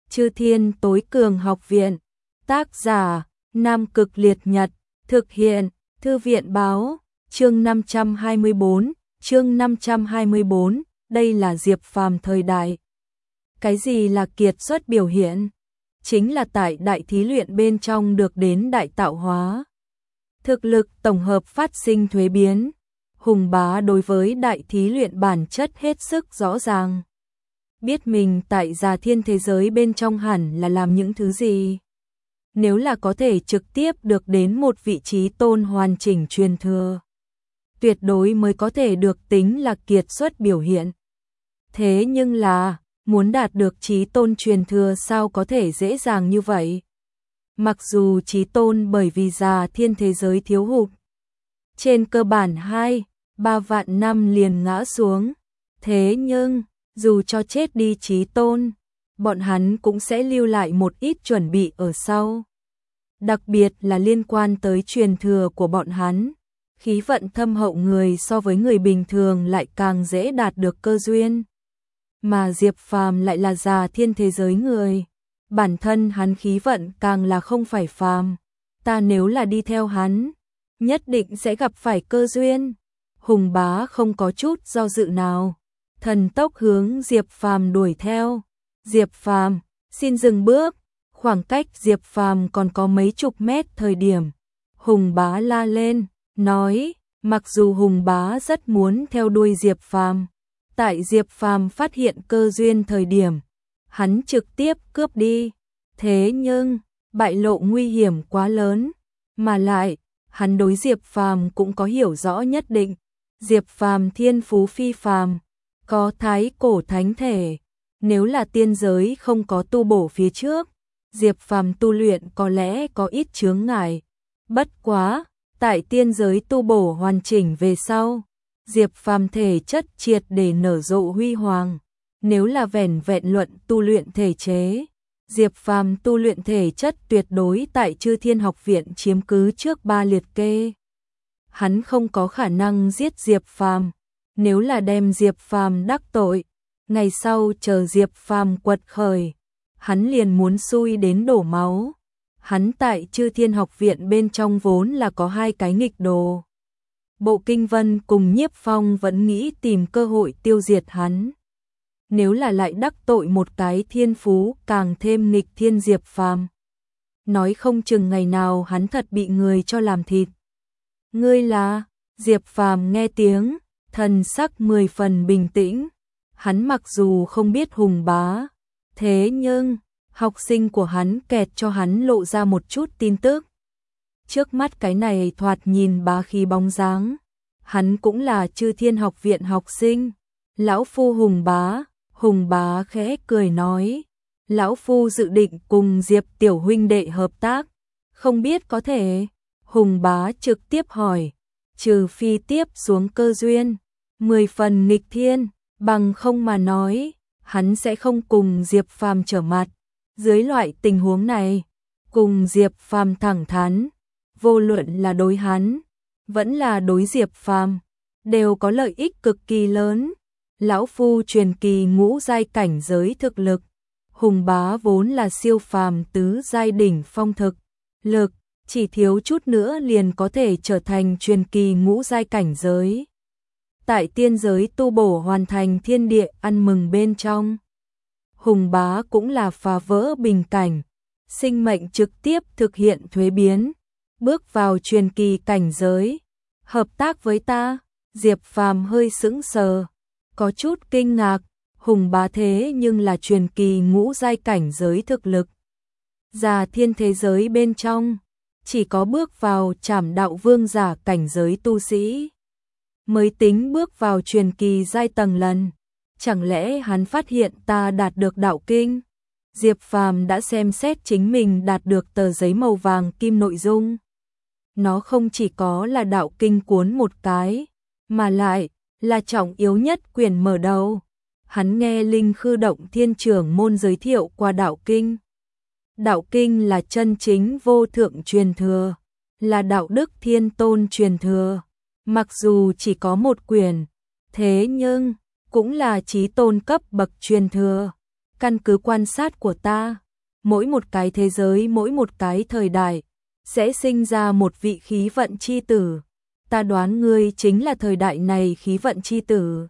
Chư Thiên Tối Cường Học Viện. Tác giả: Nam Cực Liệt Nhật. Thực hiện: Thư viện Báo. Chương 524. Chương 524. Đây là Diệp Phàm thời đại. Cái gì là kiệt xuất biểu hiện? Chính là tại đại thí luyện bên trong được đến đại tạo hóa. Thực lực tổng hợp phát sinh thuế biến. Hùng Bá đối với đại thí luyện bản chất hết sức rõ ràng. Biết mình tại Già Thiên thế giới bên trong hẳn là làm những thứ gì. Nếu là có thể trực tiếp được đến một vị trí tôn hoàn chỉnh truyền thừa, tuyệt đối mới có thể được tính là kiệt xuất biểu hiện. Thế nhưng là, muốn đạt được chí tôn truyền thừa sao có thể dễ dàng như vậy? Mặc dù chí tôn bởi vì Già Thiên thế giới thiếu hụt, trên cơ bản 2-3 vạn năm liền ngã xuống. Thế nhưng, dù cho chết đi chí tôn, bọn hắn cũng sẽ lưu lại một ít chuẩn bị ở sau. Đặc biệt là liên quan tới truyền thừa của bọn hắn. Khí vận thâm hậu người so với người bình thường lại càng dễ đạt được cơ duyên. Mà Diệp Phàm lại là Già Thiên thế giới người. Bản thân hắn khí vận càng là không phải phàm. Ta nếu là đi theo hắn, nhất định sẽ gặp phải cơ duyên. Hùng Bá không có chút do dự nào, thần tốc hướng Diệp Phàm đuổi theo. Diệp Phàm, xin dừng bước. Khoảng cách Diệp Phàm còn có mấy chục mét thời điểm, Hùng Bá la lên, nói, mặc dù Hùng Bá rất muốn theo đuôi Diệp Phàm, tại Diệp Phàm phát hiện cơ duyên thời điểm, hắn trực tiếp cướp đi. Thế nhưng, bại lộ nguy hiểm quá lớn, mà lại, hắn đối Diệp Phàm cũng có hiểu rõ nhất định. Diệp Phàm thiên phú phi phàm, có thái cổ thánh thể, nếu là tiên giới không có tu bổ phía trước, Diệp Phàm tu luyện có lẽ có ít chướng ngại. Bất quá, tại tiên giới tu bổ hoàn chỉnh về sau, Diệp Phàm thể chất triệt để nở rộ huy hoàng. Nếu là vẻn vẹn luận tu luyện thể chế, Diệp Phàm tu luyện thể chất tuyệt đối tại Chư Thiên Học Viện chiếm cứ trước 3 liệt kê. Hắn không có khả năng giết Diệp Phàm, nếu là đem Diệp Phàm đắc tội, ngày sau chờ Diệp Phàm quật khởi, hắn liền muốn xui đến đổ máu. Hắn tại Chư Thiên Học Viện bên trong vốn là có 2 cái nghịch đồ. Bộ Kinh Vân cùng Nhiếp Phong vẫn nghĩ tìm cơ hội tiêu diệt hắn. Nếu là lại đắc tội một cái thiên phú càng thêm nghịch thiên Diệp Phàm, nói không chừng ngày nào hắn thật bị người cho làm thịt. Ngươi là? Diệp Phàm nghe tiếng, thần sắc 10 phần bình tĩnh. Hắn mặc dù không biết Hùng Bá, thế nhưng, học sinh của hắn kẹt cho hắn lộ ra một chút tin tức. Trước mắt cái này thoạt nhìn bá khí bóng dáng, hắn cũng là Chư Thiên Học Viện học sinh. Lão phu Hùng Bá. Hùng Bá khẽ cười nói, lão phu dự định cùng Diệp tiểu huynh đệ hợp tác, không biết có thể. Hùng Bá trực tiếp hỏi, trừ phi tiếp xuống cơ duyên 10 phần nghịch thiên, bằng không mà nói, hắn sẽ không cùng Diệp Phàm trở mặt. Dưới loại tình huống này, cùng Diệp Phàm thẳng thắn, vô luận là đối hắn, vẫn là đối Diệp Phàm, đều có lợi ích cực kỳ lớn. Lão phu truyền kỳ ngũ giai cảnh giới thực lực, Hùng Bá vốn là siêu phàm tứ giai đỉnh phong thực lực, chỉ thiếu chút nữa liền có thể trở thành truyền kỳ ngũ giai cảnh giới. Tại tiên giới tu bổ hoàn thành thiên địa ăn mừng bên trong, Hùng Bá cũng là phá vỡ bình cảnh, sinh mệnh trực tiếp thực hiện thuế biến, bước vào truyền kỳ cảnh giới. Hợp tác với ta? Diệp Phàm hơi sững sờ, có chút kinh ngạc. Hùng Bá thế nhưng là truyền kỳ ngũ giai cảnh giới thực lực. Già Thiên thế giới bên trong, chỉ có bước vào Trảm Đạo Vương giả cảnh giới tu sĩ mới tính bước vào truyền kỳ giai tầng lần. Chẳng lẽ hắn phát hiện ta đạt được đạo kinh? Diệp Phàm đã xem xét chính mình đạt được tờ giấy màu vàng kim nội dung. Nó không chỉ có là đạo kinh cuốn một cái, mà lại là trọng yếu nhất quyển mở đầu. Hắn nghe Linh Khư Động Thiên trưởng môn giới thiệu qua đạo kinh. Đạo kinh là chân chính vô thượng truyền thừa, là đạo đức thiên tôn truyền thừa. Mặc dù chỉ có một quyển, thế nhưng cũng là chí tôn cấp bậc truyền thừa. Căn cứ quan sát của ta, mỗi một cái thế giới, mỗi một cái thời đại, sẽ sinh ra một vị khí vận chi tử. Ta đoán ngươi chính là thời đại này khí vận chi tử.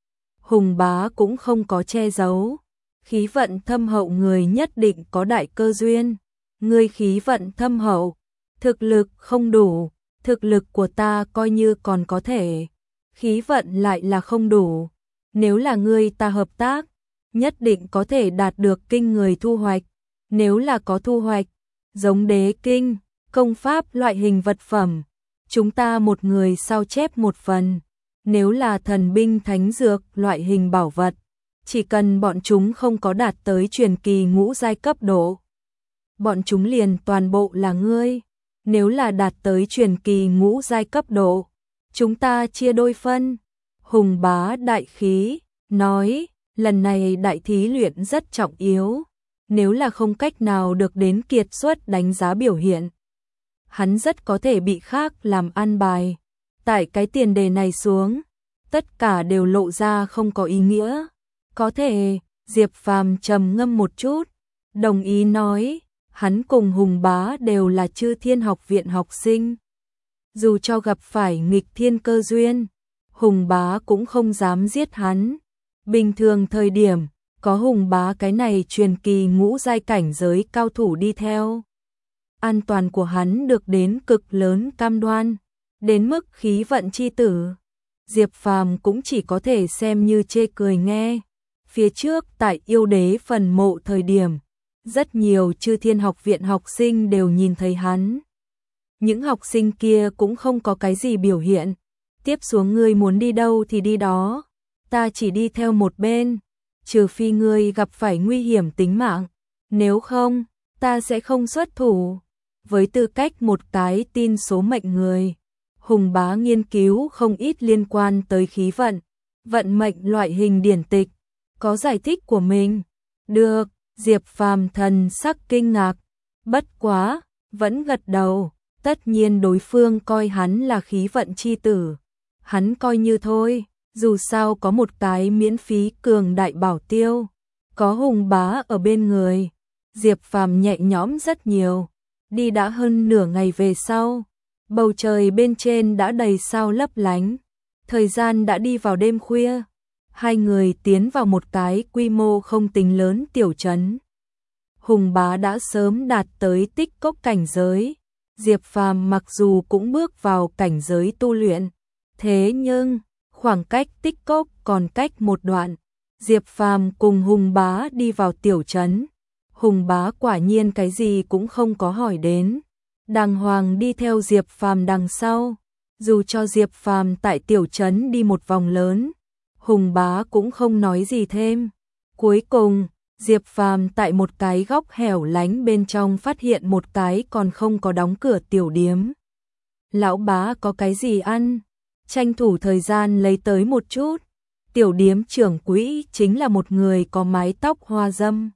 Hùng Bá cũng không có che giấu. Khí vận thâm hậu người nhất định có đại cơ duyên. Ngươi khí vận thâm hậu, thực lực không đủ, thực lực của ta coi như còn có thể. Khí vận lại là không đủ. Nếu là ngươi ta hợp tác, nhất định có thể đạt được kinh người thu hoạch. Nếu là có thu hoạch, giống đế kinh, công pháp loại hình vật phẩm, chúng ta một người sao chép một phần. Nếu là thần binh thánh dược loại hình bảo vật, chỉ cần bọn chúng không có đạt tới truyền kỳ ngũ giai cấp độ, bọn chúng liền toàn bộ là ngươi. Nếu là đạt tới truyền kỳ ngũ giai cấp độ, chúng ta chia đôi phân. Hùng Bá đại khí, nói, lần này đại thí luyện rất trọng yếu. Nếu là không cách nào được đến kiệt xuất đánh giá biểu hiện, hắn rất có thể bị khác làm an bài. Tại cái tiền đề này xuống, tất cả đều lộ ra không có ý nghĩa. Có thể, Diệp Phàm trầm ngâm một chút, đồng ý nói, hắn cùng Hùng Bá đều là Chư Thiên Học viện học sinh. Dù cho gặp phải nghịch thiên cơ duyên, Hùng Bá cũng không dám giết hắn. Bình thường thời điểm, có Hùng Bá cái này truyền kỳ ngũ giai cảnh giới cao thủ đi theo, an toàn của hắn được đến cực lớn cam đoan. Đến mức khí vận chi tử, Diệp Phàm cũng chỉ có thể xem như chê cười nghe. Phía trước tại yêu đế phần mộ thời điểm, rất nhiều Chư Thiên Học viện học sinh đều nhìn thấy hắn. Những học sinh kia cũng không có cái gì biểu hiện. Tiếp xuống ngươi muốn đi đâu thì đi đó, ta chỉ đi theo một bên, trừ phi ngươi gặp phải nguy hiểm tính mạng, nếu không, ta sẽ không xuất thủ. Với tư cách một cái tin số mệnh người, Hùng Bá nghiên cứu không ít liên quan tới khí vận, vận mệnh loại hình điển tịch, có giải thích của mình. Được, Diệp Phàm thần sắc kinh ngạc, bất quá, vẫn gật đầu, tất nhiên đối phương coi hắn là khí vận chi tử. Hắn coi như thôi, dù sao có một cái miễn phí cường đại bảo tiêu, có Hùng Bá ở bên người, Diệp Phàm nhẹ nhõm rất nhiều. Đi đã hơn nửa ngày về sau, bầu trời bên trên đã đầy sao lấp lánh, thời gian đã đi vào đêm khuya. Hai người tiến vào một cái quy mô không tính lớn tiểu trấn. Hùng Bá đã sớm đạt tới tích cốc cảnh giới, Diệp Phàm mặc dù cũng bước vào cảnh giới tu luyện, thế nhưng khoảng cách tích cốc còn cách một đoạn. Diệp Phàm cùng Hùng Bá đi vào tiểu trấn. Hùng Bá quả nhiên cái gì cũng không có hỏi đến, đàng hoàng đi theo Diệp Phàm đằng sau. Dù cho Diệp Phàm tại tiểu trấn đi một vòng lớn, Hùng Bá cũng không nói gì thêm. Cuối cùng, Diệp Phàm tại một cái góc hẻo lánh bên trong phát hiện một cái còn không có đóng cửa tiểu điếm. Lão Bá có cái gì ăn? Tranh thủ thời gian lấy tới một chút. Tiểu điếm trưởng quỹ chính là một người có mái tóc hoa dâm.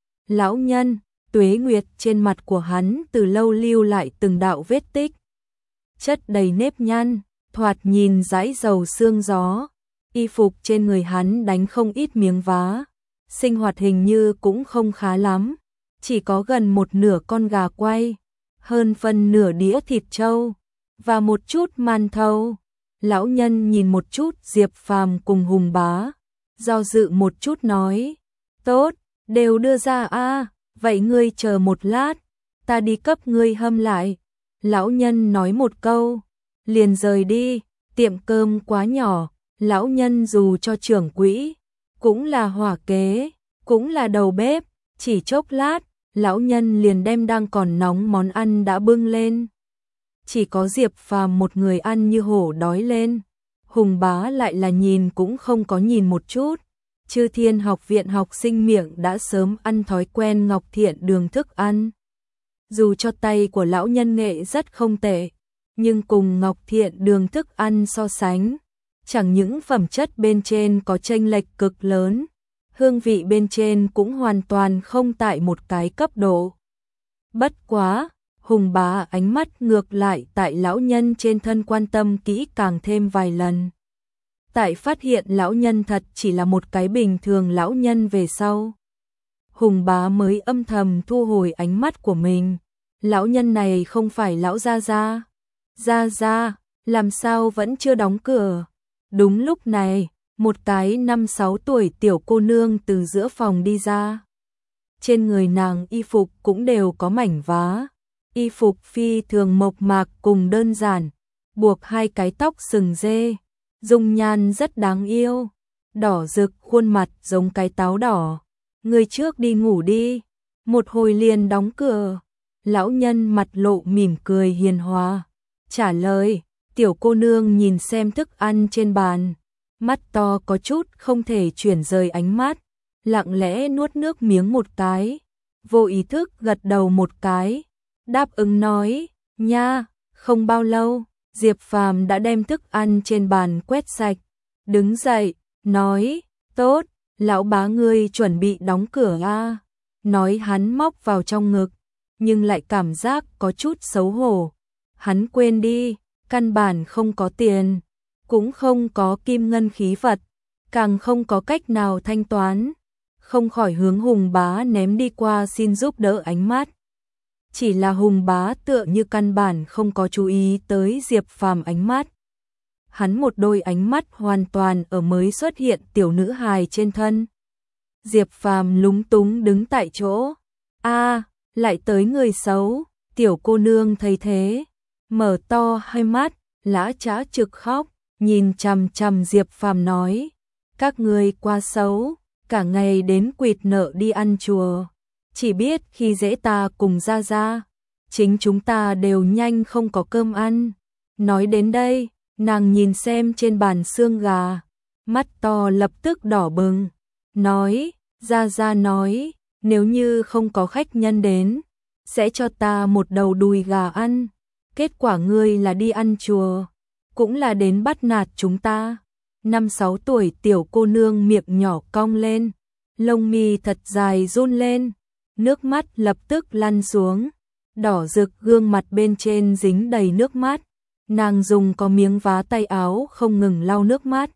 Lão nhân, tuế nguyệt trên mặt của hắn từ lâu lưu lại từng đạo vết tích. Chất đầy nếp nhăn, thoạt nhìn dãi dầu sương gió. Y phục trên người hắn đánh không ít miếng vá. Sinh hoạt hình như cũng không khá lắm. Chỉ có gần một nửa con gà quay, hơn phân nửa đĩa thịt trâu, và một chút màn thầu. Lão nhân nhìn một chút Diệp Phàm cùng Hùng Bá, do dự một chút nói, tốt, đều đưa ra a, vậy ngươi chờ một lát, ta đi cấp ngươi hâm lại. Lão nhân nói một câu, liền rời đi. Tiệm cơm quá nhỏ, lão nhân dù cho trưởng quỹ, cũng là hỏa kế, cũng là đầu bếp, chỉ chốc lát, lão nhân liền đem đang còn nóng món ăn đã bưng lên. Chỉ có Diệp Phàm một người ăn như hổ đói lên. Hùng Bá lại là nhìn cũng không có nhìn một chút. Chư Thiên Học viện học sinh miệng đã sớm ăn thói quen Ngọc Thiện đường thức ăn. Dù cho tay của lão nhân nghệ rất không tệ, nhưng cùng Ngọc Thiện đường thức ăn so sánh, chẳng những phẩm chất bên trên có chênh lệch cực lớn, hương vị bên trên cũng hoàn toàn không tại một cái cấp độ. Bất quá, Hùng Bá ánh mắt ngược lại tại lão nhân trên thân quan tâm kỹ càng thêm vài lần. Tại phát hiện lão nhân thật chỉ là một cái bình thường lão nhân về sau, Hùng Bá mới âm thầm thu hồi ánh mắt của mình. Lão nhân này không phải lão Gia Gia. Gia Gia, làm sao vẫn chưa đóng cửa? Đúng lúc này, một cái 5-6 tuổi tiểu cô nương từ giữa phòng đi ra. Trên người nàng y phục cũng đều có mảnh vá. Y phục phi thường mộc mạc cùng đơn giản, buộc 2 cái tóc sừng dê, dung nhan rất đáng yêu, đỏ rực khuôn mặt giống cái táo đỏ. Người trước đi ngủ đi, một hồi liền đóng cửa. Lão nhân mặt lộ mỉm cười hiền hòa, trả lời. Tiểu cô nương nhìn xem thức ăn trên bàn, mắt to có chút không thể chuyển rời ánh mắt, lặng lẽ nuốt nước miếng một cái, vô ý thức gật đầu một cái, đáp ứng nói, nha. Không bao lâu, Diệp Phàm đã đem thức ăn trên bàn quét sạch, đứng dậy, nói, tốt, lão bá ngươi chuẩn bị đóng cửa a. Nói hắn móc vào trong ngực, nhưng lại cảm giác có chút xấu hổ. Hắn quên đi, căn bản không có tiền, cũng không có kim ngân khí vật, càng không có cách nào thanh toán. Không khỏi hướng Hùng Bá ném đi qua xin giúp đỡ ánh mắt. Chỉ là Hùng Bá tựa như căn bản không có chú ý tới Diệp Phàm ánh mắt. Hắn một đôi ánh mắt hoàn toàn ở mới xuất hiện tiểu nữ hài trên thân. Diệp Phàm lúng túng đứng tại chỗ. A, lại tới người xấu. Tiểu cô nương thấy thế, mở to hai mắt, lã chã trực khóc, nhìn chằm chằm Diệp Phàm nói, các ngươi quá xấu, cả ngày đến quỵt nợ đi ăn chùa, chỉ biết khi dễ ta cùng Gia Gia, chính chúng ta đều nhanh không có cơm ăn. Nói đến đây, nàng nhìn xem trên bàn xương gà, mắt to lập tức đỏ bừng, nói, Gia Gia nói, nếu như không có khách nhân đến, sẽ cho ta một đầu đùi gà ăn. Kết quả ngươi là đi ăn chùa, cũng là đến bắt nạt chúng ta. 5-6 tuổi tiểu cô nương miệng nhỏ cong lên, lông mi thật dài run lên, nước mắt lập tức lăn xuống, đỏ rực gương mặt bên trên dính đầy nước mắt. Nàng dùng có miếng vá tay áo không ngừng lau nước mắt.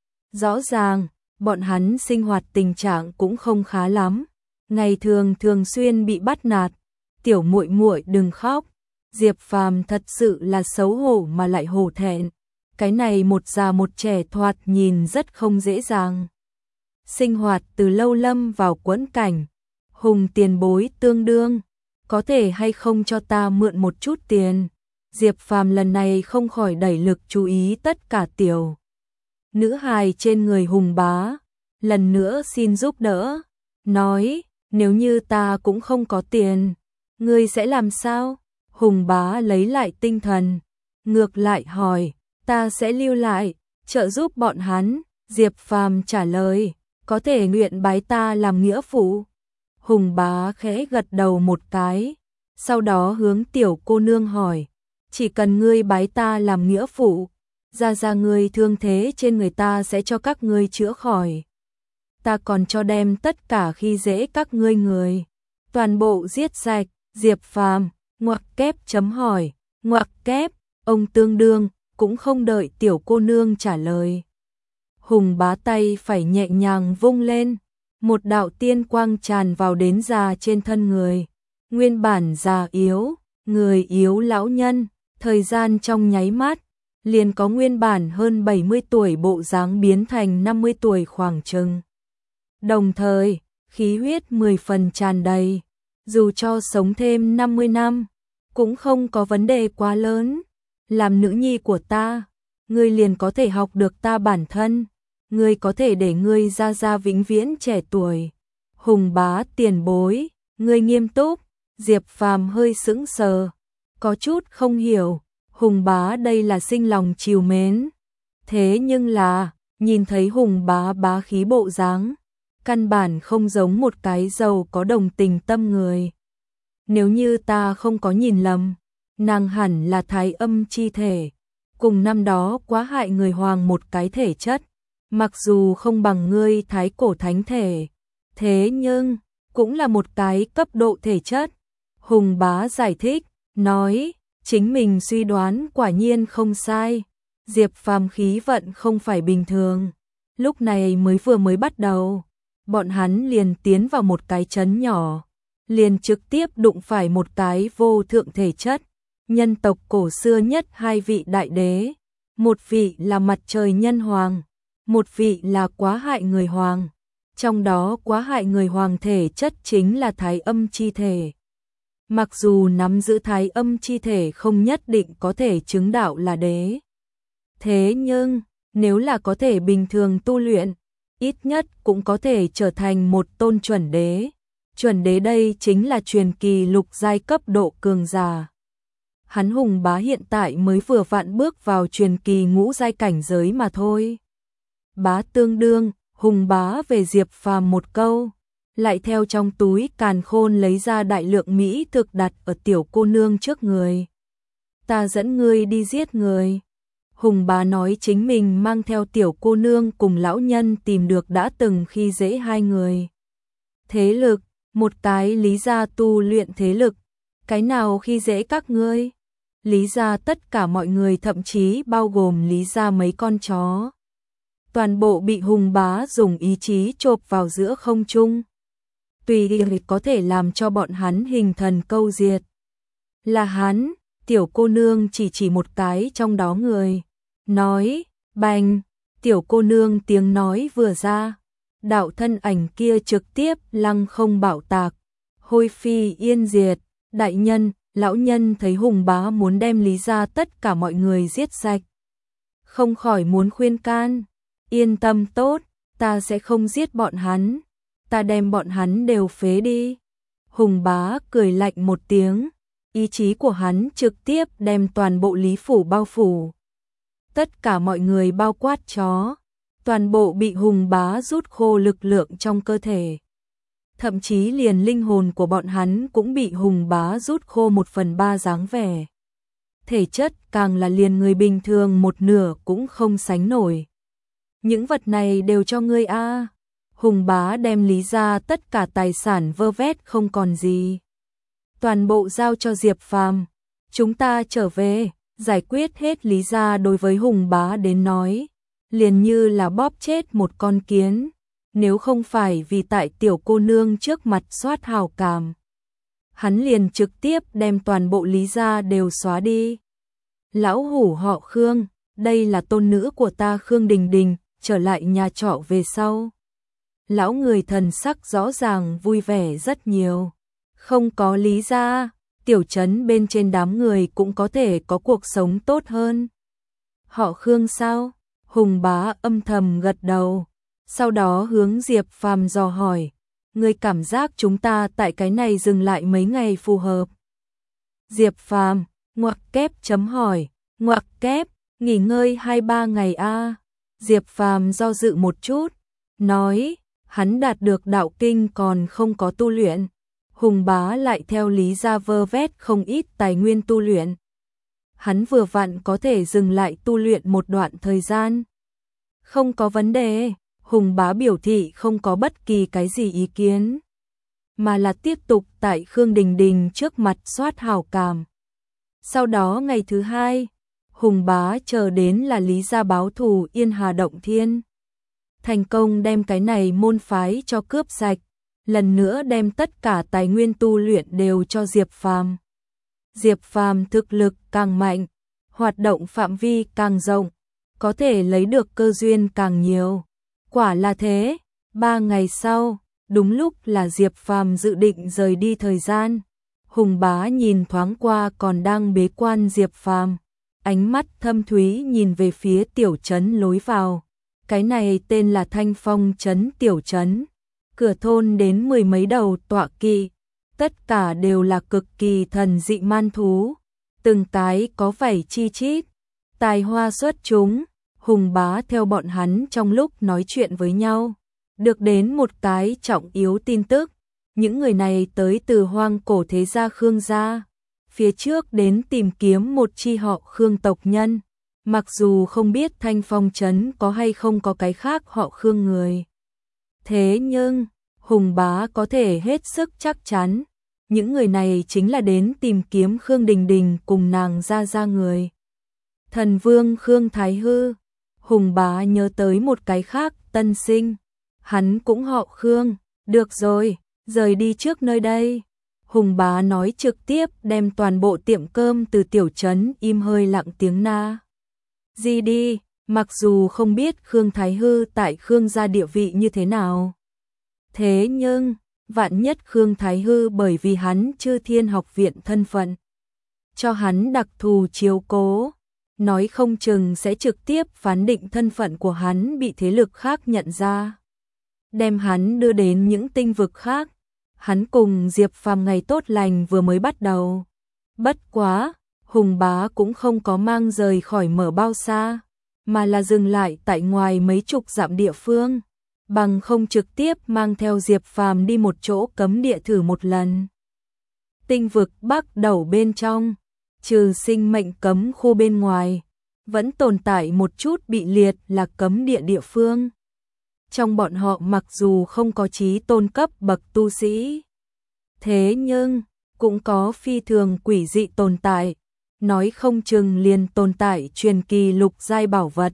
Rõ ràng, bọn hắn sinh hoạt tình trạng cũng không khá lắm, ngày thường thường xuyên bị bắt nạt. Tiểu muội muội đừng khóc. Diệp Phàm thật sự là xấu hổ mà lại hổ thẹn. Cái này một già một trẻ thoạt nhìn rất không dễ dàng. Sinh hoạt từ lâu lâm vào quẫn cảnh. Hùng tiền bối tương đương, có thể hay không cho ta mượn một chút tiền? Diệp Phàm lần này không khỏi đẩy lực chú ý tất cả tiểu nữ hài trên người Hùng Bá, lần nữa xin giúp đỡ, nói, nếu như ta cũng không có tiền, ngươi sẽ làm sao? Hùng Bá lấy lại tinh thần, ngược lại hỏi, ta sẽ lưu lại, trợ giúp bọn hắn. Diệp Phàm trả lời, có thể nguyện bái ta làm nghĩa phụ. Hùng Bá khẽ gật đầu một cái, sau đó hướng tiểu cô nương hỏi, chỉ cần ngươi bái ta làm nghĩa phụ, Gia Gia ngươi thương thế trên người ta sẽ cho các ngươi chữa khỏi. Ta còn cho đem tất cả khi dễ các ngươi người, toàn bộ giết sạch. Diệp Phàm ngoặc kép chấm hỏi, ngoặc kép, ông tương đương, cũng không đợi tiểu cô nương trả lời. Hùng Bá tay phải nhẹ nhàng vung lên, một đạo tiên quang tràn vào đến già trên thân người. Nguyên bản già yếu, người yếu lão nhân, thời gian trong nháy mắt, liền có nguyên bản hơn 70 tuổi bộ dáng biến thành 50 tuổi khoảng chừng. Đồng thời, khí huyết 10 phần tràn đầy. Dù cho sống thêm 50 năm, cũng không có vấn đề quá lớn. Làm nữ nhi của ta, ngươi liền có thể học được ta bản thân, ngươi có thể để ngươi Gia Gia vĩnh viễn trẻ tuổi. Hùng Bá tiền bối, ngươi nghiêm túc. Diệp Phàm hơi sững sờ, có chút không hiểu, Hùng Bá đây là sinh lòng trìu mến. Thế nhưng là, nhìn thấy Hùng Bá bá khí bộ dáng, căn bản không giống một cái giàu có đồng tình tâm người. Nếu như ta không có nhìn lầm, nàng hẳn là thái âm chi thể, cùng năm đó quá hại người hoàng một cái thể chất, mặc dù không bằng ngươi thái cổ thánh thể, thế nhưng cũng là một cái cấp độ thể chất. Hùng Bá giải thích, nói, chính mình suy đoán quả nhiên không sai, Diệp Phàm khí vận không phải bình thường, lúc này mới vừa mới bắt đầu. bọn hắn liền tiến vào một cái trấn nhỏ, liền trực tiếp đụng phải một cái vô thượng thể chất, nhân tộc cổ xưa nhất hai vị đại đế, một vị là mặt trời nhân hoàng, một vị là quá hại người hoàng, trong đó quá hại người hoàng thể chất chính là thái âm chi thể. Mặc dù nắm giữ thái âm chi thể không nhất định có thể chứng đạo là đế. Thế nhưng, nếu là có thể bình thường tu luyện, ít nhất cũng có thể trở thành một tôn chuẩn đế. Chuẩn đế đây chính là truyền kỳ lục giai cấp độ cường giả. Hắn Hùng Bá hiện tại mới vừa vặn bước vào truyền kỳ ngũ giai cảnh giới mà thôi. Bá tương đương, Hùng Bá về Diệp Phàm một câu, lại theo trong túi càn khôn lấy ra đại lượng mỹ thực đặt ở tiểu cô nương trước người. Ta dẫn ngươi đi giết người. Hùng Bá nói chính mình mang theo tiểu cô nương cùng lão nhân tìm được đã từng khi dễ hai người. Thế lực, một cái Lý gia tu luyện thế lực, cái nào khi dễ các ngươi? Lý gia tất cả mọi người thậm chí bao gồm Lý gia mấy con chó. Toàn bộ bị Hùng Bá dùng ý chí chộp vào giữa không trung. Tùy ý có thể làm cho bọn hắn hình thần câu diệt. Là hắn, tiểu cô nương chỉ một cái trong đó người. Nói, bành, tiểu cô nương tiếng nói vừa ra. Đạo thân ảnh kia trực tiếp lăng không bạo tạc. Hôi phi yên diệt, đại nhân, lão nhân thấy Hùng Bá muốn đem Lý gia tất cả mọi người giết sạch. Không khỏi muốn khuyên can. Yên tâm tốt, ta sẽ không giết bọn hắn. Ta đem bọn hắn đều phế đi. Hùng Bá cười lạnh một tiếng. Ý chí của hắn trực tiếp đem toàn bộ Lý phủ bao phủ. Tất cả mọi người bao quát chó. Toàn bộ bị Hùng Bá rút khô lực lượng trong cơ thể. Thậm chí liền linh hồn của bọn hắn cũng bị Hùng Bá rút khô 1/3 dáng vẻ. Thể chất càng là liền người bình thường một nửa cũng không sánh nổi. Những vật này đều cho ngươi a. Hùng Bá đem Lý gia tất cả tài sản vơ vét không còn gì. Toàn bộ giao cho Diệp Phàm. Chúng ta trở về, giải quyết hết Lý gia đối với Hùng Bá đến nói. Liền như là bóp chết một con kiến. Nếu không phải vì tại tiểu cô nương trước mặt soát hào cảm. Hắn liền trực tiếp đem toàn bộ Lý gia đều xóa đi. Lão hủ họ Khương, đây là tôn nữ của ta Khương Đình Đình, trở lại nhà trọ về sau. Lão người thần sắc rõ ràng vui vẻ rất nhiều. Không có Lý gia, tiểu trấn bên trên đám người cũng có thể có cuộc sống tốt hơn. Họ Khương sao? Hùng Bá âm thầm gật đầu. Sau đó hướng Diệp Phàm dò hỏi. Ngươi cảm giác chúng ta tại cái này dừng lại mấy ngày phù hợp? Diệp Phàm, ngoặc kép chấm hỏi. Ngoặc kép, nghỉ ngơi 2-3 ngày a. Diệp Phàm do dự một chút. Nói, hắn đạt được đạo kinh còn không có tu luyện. Hùng Bá lại theo Lý gia vơ vét không ít tài nguyên tu luyện. Hắn vừa vặn có thể dừng lại tu luyện một đoạn thời gian. Không có vấn đề, Hùng Bá biểu thị không có bất kỳ cái gì ý kiến. Mà là tiếp tục tại Khương Đình Đình trước mặt soát hảo cảm. Sau đó ngày thứ hai, Hùng Bá chờ đến là Lý gia báo thù Yên Hà Động Thiên. Thành công đem cái này môn phái cho cướp sạch, lần nữa đem tất cả tài nguyên tu luyện đều cho Diệp Phàm. Diệp Phàm thực lực càng mạnh, hoạt động phạm vi càng rộng, có thể lấy được cơ duyên càng nhiều. Quả là thế, 3 ngày sau, đúng lúc là Diệp Phàm dự định rời đi thời gian. Hùng Bá nhìn thoáng qua còn đang bế quan Diệp Phàm, ánh mắt thâm thúy nhìn về phía tiểu trấn lối vào. Cái này tên là Thanh Phong trấn tiểu trấn. Cửa thôn đến 10 mấy đầu tọa kỵ, tất cả đều là cực kỳ thần dị man thú, từng cái có vảy chi chít, tài hoa xuất chúng. Hùng Bá theo bọn hắn trong lúc nói chuyện với nhau, được đến một cái trọng yếu tin tức, những người này tới từ hoang cổ thế gia Khương gia, phía trước đến tìm kiếm một chi họ Khương tộc nhân, mặc dù không biết Thanh Phong trấn có hay không có cái khác họ Khương người. Thế nhưng, Hùng Bá có thể hết sức chắc chắn, những người này chính là đến tìm kiếm Khương Đình Đình cùng nàng ra người. Thần vương Khương Thái Hư. Hùng Bá nhớ tới một cái khác tân sinh, hắn cũng họ Khương, được rồi, rời đi trước nơi đây. Hùng bá nói trực tiếp đem toàn bộ tiệm cơm từ tiểu trấn im hơi lặng tiếng na. Gì đi, mặc dù không biết Khương Thái Hư tại Khương gia địa vị như thế nào. Thế nhưng, vạn nhất Khương Thái Hư bởi vì hắn Chư Thiên Học Viện thân phận, cho hắn đặc thù chiếu cố, nói không chừng sẽ trực tiếp phán định thân phận của hắn bị thế lực khác nhận ra. Đem hắn đưa đến những tinh vực khác. Hắn cùng Diệp Phàm ngày tốt lành vừa mới bắt đầu. Bất quá, Hùng bá cũng không có mang rời khỏi mở bao xa, mà là dừng lại tại ngoài mấy chục dặm địa phương, bằng không trực tiếp mang theo Diệp Phàm đi một chỗ cấm địa thử một lần. Tinh vực Bắc Đầu bên trong, trừ sinh mệnh cấm khu bên ngoài, vẫn tồn tại một chút bị liệt là cấm địa địa phương. Trong bọn họ mặc dù không có chí tôn cấp bậc tu sĩ, thế nhưng cũng có phi thường quỷ dị tồn tại, nói không chừng liền tồn tại truyền kỳ lục giai bảo vật.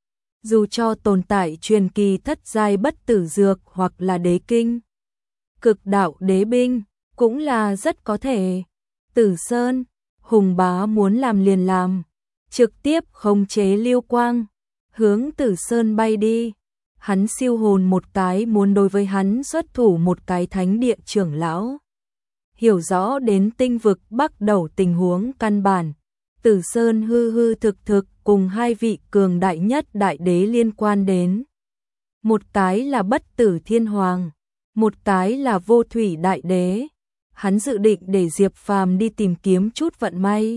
Dù cho tồn tại truyền kỳ thất giai bất tử dược hoặc là đế kinh, cực đạo đế binh, cũng là rất có thể. Tử Sơn, Hùng bá muốn làm liền làm, trực tiếp khống chế lưu quang, hướng Tử Sơn bay đi. Hắn siêu hồn một cái muốn đối với hắn xuất thủ một cái thánh địa trưởng lão. Hiểu rõ đến tinh vực Bắc Đầu tình huống căn bản, Tử Sơn hư hư thực thực cùng hai vị cường đại nhất đại đế liên quan đến. Một cái là Bất Tử Thiên Hoàng, một cái là Vô Thủy Đại Đế. Hắn dự định để Diệp Phàm đi tìm kiếm chút vận may.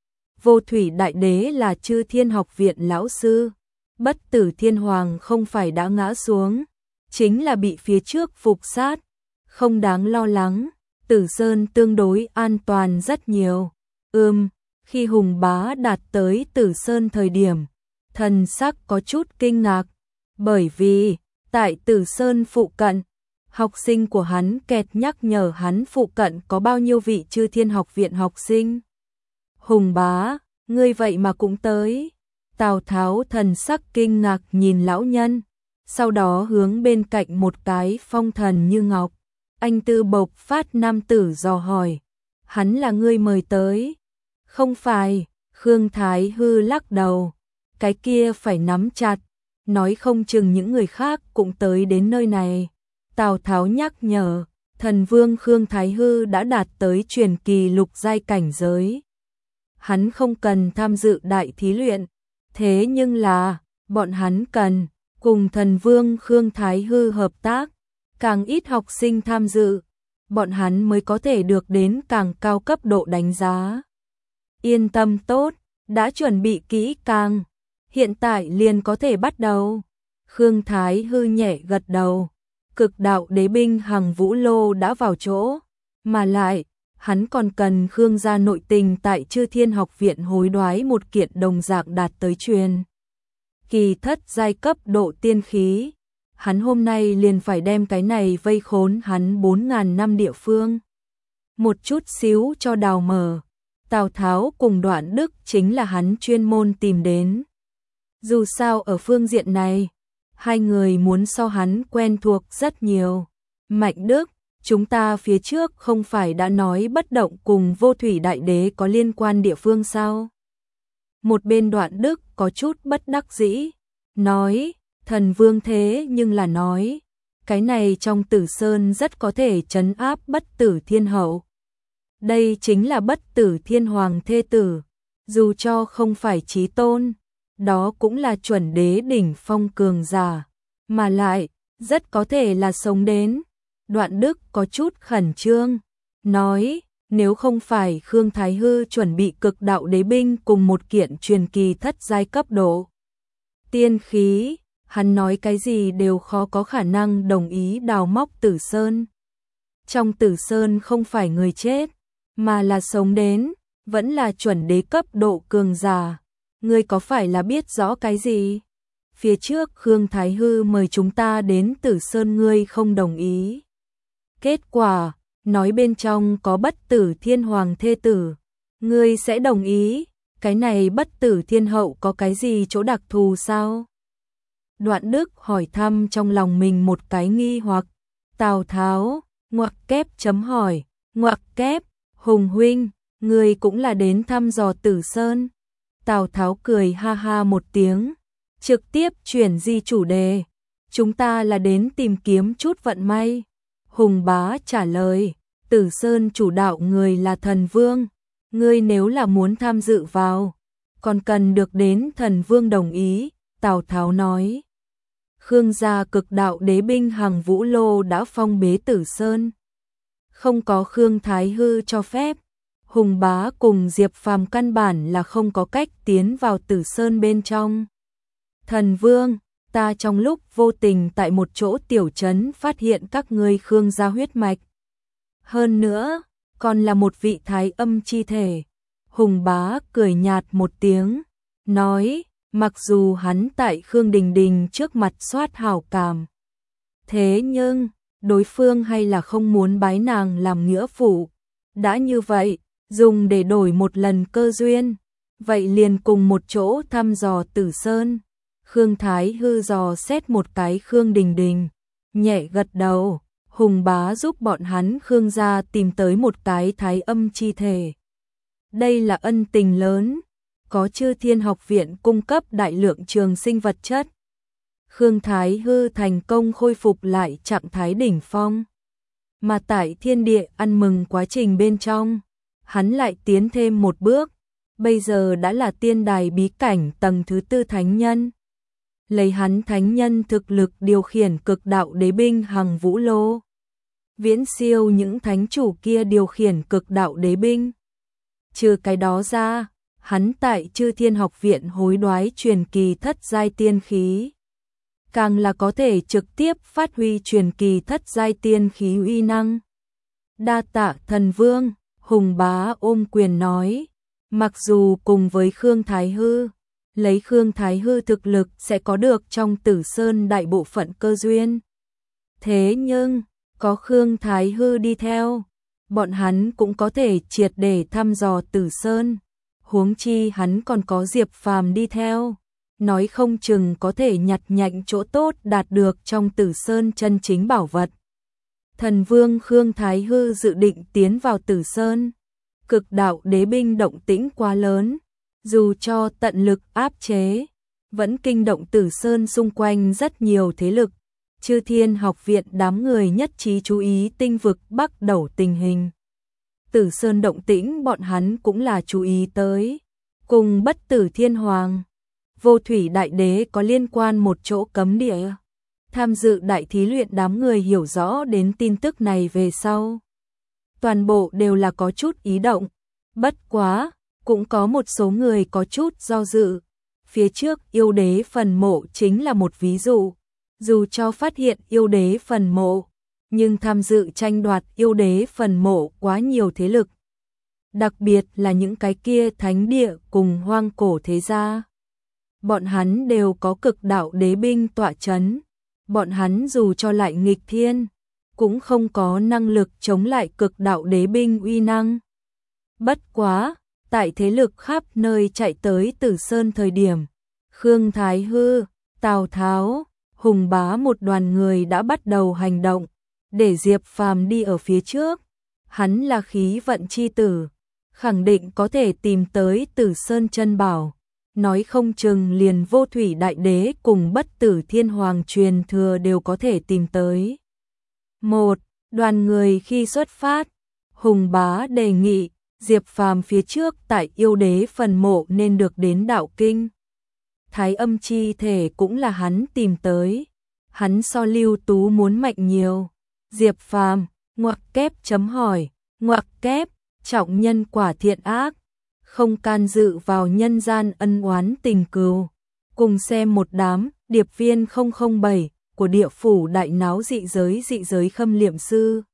Vô Thủy Đại Đế là Chư Thiên Học Viện lão sư. Bất Tử Thiên Hoàng không phải đã ngã xuống, chính là bị phía trước phục sát, không đáng lo lắng. Tử Sơn tương đối an toàn rất nhiều. Khi Hùng bá đạt tới Tử Sơn thời điểm, thần sắc có chút kinh ngạc, bởi vì tại Tử Sơn phụ cận, học sinh của hắn kẹt nhắc nhở hắn phụ cận có bao nhiêu vị Chư Thiên Học Viện học sinh. Hùng bá, ngươi vậy mà cũng tới. Tào Tháo thần sắc kinh ngạc nhìn lão nhân, sau đó hướng bên cạnh một cái phong thần như ngọc, anh tư bộc phát nam tử dò hỏi, hắn là ngươi mời tới? Không phải, Khương Thái Hư lắc đầu, cái kia phải nắm chặt, nói không chừng những người khác cũng tới đến nơi này. Tào Tháo nhắc nhở, thần vương Khương Thái Hư đã đạt tới truyền kỳ lục giai cảnh giới. Hắn không cần tham dự đại thí luyện. Thế nhưng là, bọn hắn cần cùng thần vương Khương Thái Hư hợp tác, càng ít học sinh tham dự, bọn hắn mới có thể được đến càng cao cấp độ đánh giá. Yên tâm tốt, đã chuẩn bị kỹ càng, hiện tại liền có thể bắt đầu. Khương Thái Hư nhẹ gật đầu, cực đạo đế binh Hằng Vũ Lô đã vào chỗ, mà lại, hắn còn cần Khương gia nội tình tại Chư Thiên Học Viện hối đoái một kiện đồng dạng đạt tới truyền kỳ thất giai cấp độ tiên khí. Hắn hôm nay liền phải đem cái này vây khốn hắn 4.000 năm địa phương một chút xíu cho đào mở. Tào Tháo cùng Đoạn Đức chính là hắn chuyên môn tìm đến. Dù sao ở phương diện này, hai người muốn so hắn quen thuộc rất nhiều. Mạnh Đức, chúng ta phía trước không phải đã nói bất động cùng Vô Thủy Đại Đế có liên quan địa phương sao? Một bên Đoạn Đức có chút bất đắc dĩ, nói, thần vương thế nhưng là nói, cái này trong Tử Sơn rất có thể trấn áp Bất Tử Thiên Hậu. Đây chính là Bất Tử Thiên Hoàng thê tử, dù cho không phải chí tôn, đó cũng là chuẩn đế đỉnh phong cường giả, mà lại, rất có thể là sống đến. Đoạn Đức có chút khẩn trương, nói, nếu không phải Khương Thái Hư chuẩn bị cực đạo đế binh cùng một kiện truyền kỳ thất giai cấp độ tiên khí, hắn nói cái gì đều khó có khả năng đồng ý đào móc Tử Sơn. Trong Tử Sơn không phải người chết, mà là sống đến, vẫn là chuẩn đế cấp độ cường giả. Ngươi có phải là biết rõ cái gì? Phía trước Khương Thái Hư mời chúng ta đến Tử Sơn ngươi không đồng ý. Kết quả, nói bên trong có Bất Tử Thiên Hoàng thê tử, ngươi sẽ đồng ý, cái này Bất Tử Thiên Hậu có cái gì chỗ đặc thù sao? Đoạn Đức hỏi thăm trong lòng mình một cái nghi hoặc. Tào Tháo, ngoặc kép chấm hỏi, ngoặc kép, Hùng huynh, người cũng là đến thăm dò Tử Sơn. Tào Tháo cười ha ha một tiếng, trực tiếp chuyển di chủ đề. Chúng ta là đến tìm kiếm chút vận may. Hùng Bá trả lời, Tử Sơn chủ đạo người là Thần Vương. Ngươi nếu là muốn tham dự vào, còn cần được đến Thần Vương đồng ý. Tào Tháo nói, Khương gia cực đạo đế binh Hằng Vũ Lô đã phong bế Tử Sơn. Không có Khương Thái Hư cho phép, Hùng Bá cùng Diệp Phàm căn bản là không có cách tiến vào Tử Sơn bên trong. Thần Vương, ta trong lúc vô tình tại một chỗ tiểu trấn phát hiện các ngươi Khương gia huyết mạch. Hơn nữa, còn là một vị thái âm chi thể. Hùng Bá cười nhạt một tiếng, nói, mặc dù hắn tại Khương Đình Đình trước mặt soát hảo cảm. Thế nhưng, đối phương hay là không muốn bái nàng làm nghĩa phụ. Đã như vậy, dùng để đổi một lần cơ duyên. Vậy liền cùng một chỗ thăm dò Tử Sơn. Khương Thái Hư dò xét một cái Khương Đình Đình, nhẹ gật đầu. Hùng Bá giúp bọn hắn Khương gia tìm tới một cái thái âm chi thể. Đây là ân tình lớn, có Chư Thiên Học viện cung cấp đại lượng trường sinh vật chất. Khương Thái Hư thành công khôi phục lại trạng thái đỉnh phong. Mà tại thiên địa ăn mừng quá trình bên trong, hắn lại tiến thêm một bước, bây giờ đã là tiên đài bí cảnh tầng thứ 4 thánh nhân. Lấy hắn thánh nhân thực lực điều khiển cực đạo đế binh Hằng Vũ Lô, viễn siêu những thánh chủ kia điều khiển cực đạo đế binh. Trừ cái đó ra, hắn tại Chư Thiên Học viện hối đoái truyền kỳ thất giai tiên khí, càng là có thể trực tiếp phát huy truyền kỳ thất giai tiên khí uy năng. Đa tạ Thần Vương, Hùng Bá ôm quyền nói, mặc dù cùng với Khương Thái Hư, lấy Khương Thái Hư thực lực sẽ có được trong Tử Sơn đại bộ phận cơ duyên. Thế nhưng, có Khương Thái Hư đi theo, bọn hắn cũng có thể triệt để thăm dò Tử Sơn. Huống chi hắn còn có Diệp Phàm đi theo, nói không chừng có thể nhặt nhạnh chỗ tốt đạt được trong Tử Sơn chân chính bảo vật. Thần Vương Khương Thái Hư dự định tiến vào Tử Sơn. Cực đạo đế binh động tĩnh quá lớn, dù cho tận lực áp chế, vẫn kinh động Tử Sơn xung quanh rất nhiều thế lực. Chư Thiên Học viện đám người nhất trí chú ý tinh vực Bắc Đẩu tình hình. Tử Sơn động tĩnh bọn hắn cũng là chú ý tới. Cùng Bất Tử Thiên Hoàng, Vô Thủy Đại Đế có liên quan một chỗ cấm địa. Tham dự đại thí luyện đám người hiểu rõ đến tin tức này về sau, toàn bộ đều là có chút ý động. Bất quá, cũng có một số người có chút do dự. Phía trước yêu đế phần mộ chính là một ví dụ. Dù cho phát hiện yêu đế phần mộ, nhưng tham dự tranh đoạt yêu đế phần mộ quá nhiều thế lực. Đặc biệt là những cái kia thánh địa cùng hoang cổ thế gia. Bọn hắn đều có cực đạo đế binh tọa chấn. Bọn hắn dù cho lại nghịch thiên, cũng không có năng lực chống lại cực đạo đế binh uy năng. Bất quá, tại thế lực khắp nơi chạy tới Tử Sơn thời điểm, Khương Thái Hư, Tào Tháo, Hùng Bá một đoàn người đã bắt đầu hành động, để Diệp Phàm đi ở phía trước. Hắn là khí vận chi tử, khẳng định có thể tìm tới Tử Sơn chân bảo, nói không chừng liền Vô Thủy Đại Đế cùng Bất Tử Thiên Hoàng truyền thừa đều có thể tìm tới. Một đoàn người khi xuất phát, Hùng Bá đề nghị Diệp Phàm phía trước tại yêu đế phần mộ nên được đến đạo kinh. Thái âm chi thể cũng là hắn tìm tới. Hắn so Lưu Tú muốn mạnh nhiều. Diệp Phàm, ngoặc kép chấm hỏi, ngoặc kép, trọng nhân quả thiện ác, không can dự vào nhân gian ân oán tình cừu. Cùng xem một đám điệp viên 007 của địa phủ đại náo dị giới khâm liệm sư.